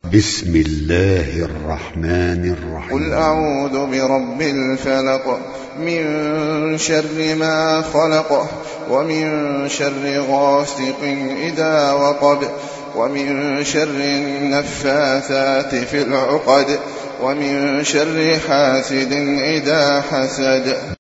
بسم الله الرحمن الرحيم. قل أعوذ برب الفلق من شر ما خلق ومن شر غاسق إذا وقب ومن شر النفاثات في العقد ومن شر حاسد إذا حسد.